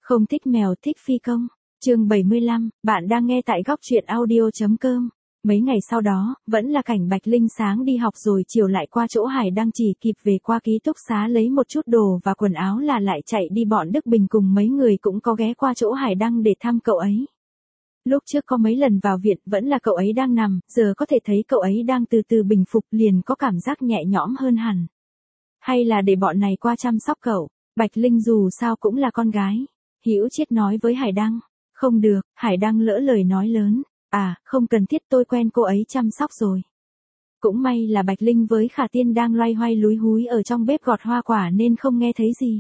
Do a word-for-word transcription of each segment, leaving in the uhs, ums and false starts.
Không thích mèo thích phi công. Chương bảy mươi lăm, bạn đang nghe tại góc truyện audio chấm com. Mấy ngày sau đó, vẫn là cảnh Bạch Linh sáng đi học rồi chiều lại qua chỗ Hải Đăng, chỉ kịp về qua ký túc xá lấy một chút đồ và quần áo là lại chạy đi. Bọn Đức Bình cùng mấy người cũng có ghé qua chỗ Hải Đăng để thăm cậu ấy. Lúc trước có mấy lần vào viện vẫn là cậu ấy đang nằm, giờ có thể thấy cậu ấy đang từ từ bình phục, liền có cảm giác nhẹ nhõm hơn hẳn. Hay là để bọn này qua chăm sóc cậu? Bạch Linh dù sao cũng là con gái. Hữu Chiết nói với Hải Đăng. Không được, Hải Đăng lỡ lời nói lớn. À, không cần thiết, tôi quen cô ấy chăm sóc rồi. Cũng may là Bạch Linh với Khả Tiên đang loay hoay lúi húi ở trong bếp gọt hoa quả nên không nghe thấy gì.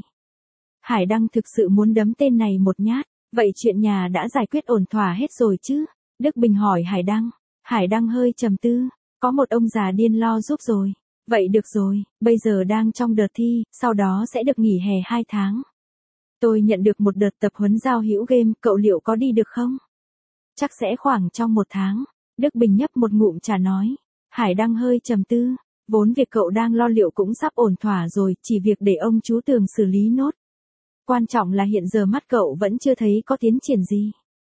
Hải Đăng thực sự muốn đấm tên này một nhát. Vậy chuyện nhà đã giải quyết ổn thỏa hết rồi chứ? Đức Bình hỏi Hải Đăng. Hải Đăng hơi trầm tư. Có một ông già điên lo giúp rồi. Vậy được rồi, bây giờ đang trong đợt thi, sau đó sẽ được nghỉ hè hai tháng. Tôi nhận được một đợt tập huấn giao hữu game, cậu liệu có đi được không? Chắc sẽ khoảng trong một tháng. Đức Bình nhấp một ngụm trà nói. Hải Đăng hơi trầm tư. Vốn việc cậu đang lo liệu cũng sắp ổn thỏa rồi, chỉ việc để ông chú Tường xử lý nốt. Quan trọng là hiện giờ mắt cậu vẫn chưa thấy có tiến triển gì.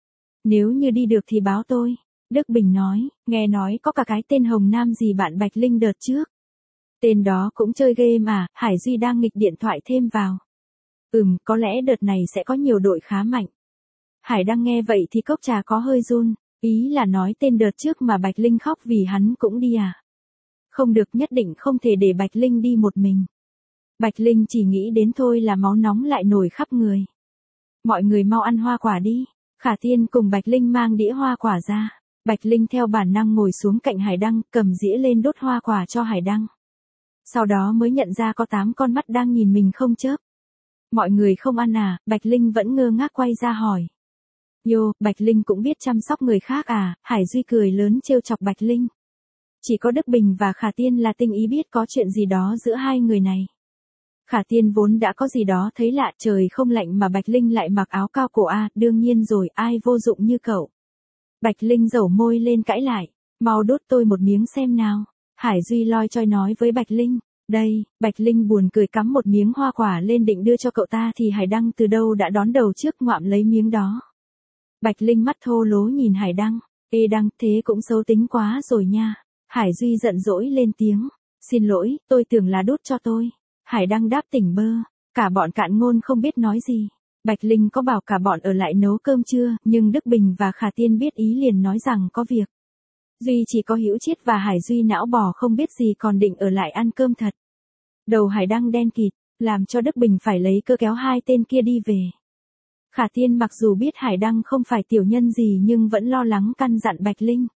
Nếu như đi được thì báo tôi. Đức Bình nói, nghe nói có cả cái tên Hồng Nam gì bạn Bạch Linh đợt trước. Tên đó cũng chơi game à? Hải Duy đang nghịch điện thoại thêm vào. Ừm, có lẽ đợt này sẽ có nhiều đội khá mạnh. Hải Đăng nghe vậy thì cốc trà có hơi run, ý là nói tên đợt trước mà Bạch Linh khóc vì hắn cũng đi à? Không được, nhất định không thể để Bạch Linh đi một mình. Bạch Linh chỉ nghĩ đến thôi là máu nóng lại nổi khắp người. Mọi người mau ăn hoa quả đi. Khả Tiên cùng Bạch Linh mang đĩa hoa quả ra. Bạch Linh theo bản năng ngồi xuống cạnh Hải Đăng, cầm dĩa lên đốt hoa quả cho Hải Đăng. Sau đó mới nhận ra có tám con mắt đang nhìn mình không chớp. Mọi người không ăn à? Bạch Linh vẫn ngơ ngác quay ra hỏi. Yo, Bạch Linh cũng biết chăm sóc người khác à? Hải Duy cười lớn trêu chọc Bạch Linh. Chỉ có Đức Bình và Khả Tiên là tinh ý biết có chuyện gì đó giữa hai người này. Khả Tiên vốn đã có gì đó thấy lạ, trời không lạnh mà Bạch Linh lại mặc áo cao cổ à, đương nhiên rồi, ai vô dụng như cậu. Bạch Linh dẩu môi lên cãi lại. Mau đốt tôi một miếng xem nào. Hải Duy loi choi nói với Bạch Linh. Đây, Bạch Linh buồn cười cắm một miếng hoa quả lên định đưa cho cậu ta thì Hải Đăng từ đâu đã đón đầu trước ngoạm lấy miếng đó. Bạch Linh mắt thô lố nhìn Hải Đăng. Ê Đăng, thế cũng xấu tính quá rồi nha. Hải Duy giận dỗi lên tiếng. Xin lỗi, tôi tưởng là đút cho tôi. Hải Đăng đáp tỉnh bơ. Cả bọn cạn ngôn không biết nói gì. Bạch Linh có bảo cả bọn ở lại nấu cơm trưa, nhưng Đức Bình và Khả Tiên biết ý liền nói rằng có việc. Duy chỉ có Hữu Chiết và Hải Duy não bò không biết gì còn định ở lại ăn cơm thật. Đầu Hải Đăng đen kịt, làm cho Đức Bình phải lấy cơ kéo hai tên kia đi về. Khả Tiên mặc dù biết Hải Đăng không phải tiểu nhân gì nhưng vẫn lo lắng căn dặn Bạch Linh.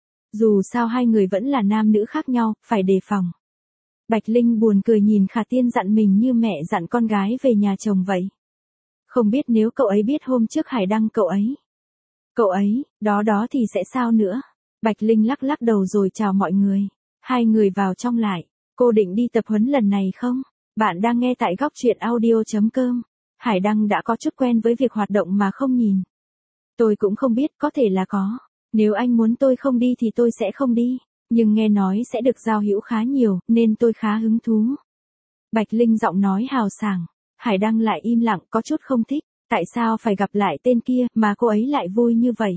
Dù sao hai người vẫn là nam nữ khác nhau, phải đề phòng. Bạch Linh buồn cười nhìn Khả Tiên dặn mình như mẹ dặn con gái về nhà chồng vậy. Không biết nếu cậu ấy biết hôm trước Hải Đăng cậu ấy. Cậu ấy, đó đó thì sẽ sao nữa? Bạch Linh lắc lắc đầu rồi chào mọi người. Hai người vào trong lại. Cô định đi tập huấn lần này không? Bạn đang nghe tại góc truyện audio chấm com. Hải Đăng đã có chút quen với việc hoạt động mà không nhìn. Tôi cũng không biết, có thể là có. Nếu anh muốn tôi không đi thì tôi sẽ không đi. Nhưng nghe nói sẽ được giao hữu khá nhiều, nên tôi khá hứng thú. Bạch Linh giọng nói hào sảng. Hải Đăng lại im lặng, có chút không thích. Tại sao phải gặp lại tên kia mà cô ấy lại vui như vậy?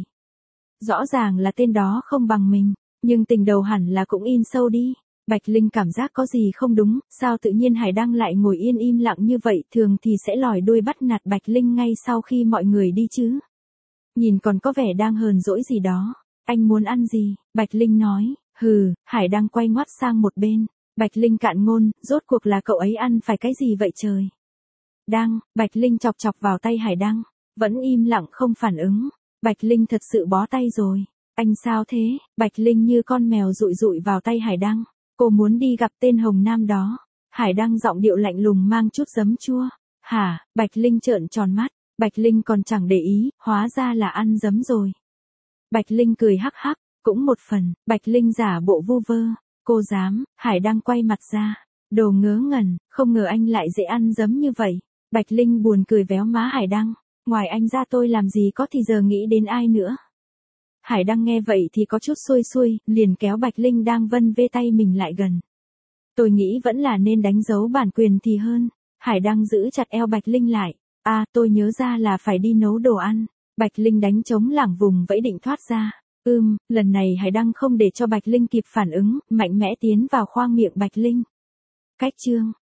Rõ ràng là tên đó không bằng mình, nhưng tình đầu hẳn là cũng in sâu đi. Bạch Linh cảm giác có gì không đúng, sao tự nhiên Hải Đăng lại ngồi yên im lặng như vậy, thường thì sẽ lòi đuôi bắt nạt Bạch Linh ngay sau khi mọi người đi chứ. Nhìn còn có vẻ đang hờn dỗi gì đó. Anh muốn ăn gì? Bạch Linh nói. Hừ, Hải Đăng quay ngoắt sang một bên. Bạch Linh cạn ngôn, rốt cuộc là cậu ấy ăn phải cái gì vậy trời? Đăng, Bạch Linh chọc chọc vào tay Hải Đăng. Vẫn im lặng không phản ứng. Bạch Linh thật sự bó tay rồi. Anh sao thế? Bạch Linh như con mèo dụi dụi vào tay Hải Đăng. Cô muốn đi gặp tên Hồng Nam đó. Hải Đăng giọng điệu lạnh lùng mang chút giấm chua. Hả? Bạch Linh trợn tròn mắt. Bạch Linh còn chẳng để ý, hóa ra là ăn giấm rồi. Bạch Linh cười hắc hắc, cũng một phần. Bạch Linh giả bộ vu vơ. Cô dám? Hải Đăng quay mặt ra. Đồ ngớ ngẩn, không ngờ anh lại dễ ăn giấm như vậy. Bạch Linh buồn cười véo má Hải Đăng. Ngoài anh ra tôi làm gì có thì giờ nghĩ đến ai nữa. Hải Đăng nghe vậy thì có chút xuôi xuôi, liền kéo Bạch Linh đang vân vê tay mình lại gần. Tôi nghĩ vẫn là nên đánh dấu bản quyền thì hơn. Hải Đăng giữ chặt eo Bạch Linh lại. À, tôi nhớ ra là phải đi nấu đồ ăn. Bạch Linh đánh trống lảng vùng vẫy định thoát ra. Ừm, lần này Hải Đăng không để cho Bạch Linh kịp phản ứng, mạnh mẽ tiến vào khoang miệng Bạch Linh. Cách chương